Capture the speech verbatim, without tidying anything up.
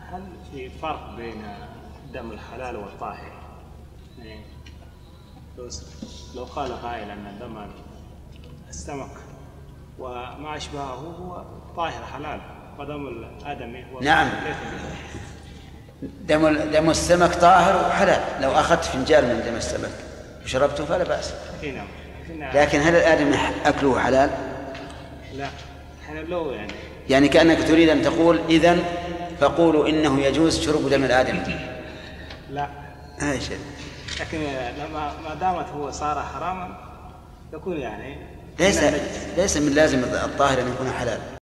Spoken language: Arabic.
هل في فرق بين دم الحلال والطاهر؟ يعني لو قال قائل أن دم السمك وما أشبهه هو طاهر حلال ودم الآدمي هو نعم، دم دم السمك طاهر وحلال. لو أخذت فنجان من دم السمك وشربته فلا بأس. نعم. لكن هل الآدمي أكله حلال؟ لا، حنا لو يعني يعني كأنك تريد أن تقول إذن فقولوا إنه يجوز شرب دم الآدمي. لا هاي شيء. لكن لما ما دامت هو صار حراما يكون يعني ليس ليس من لازم الطاهر أن يكون حلال.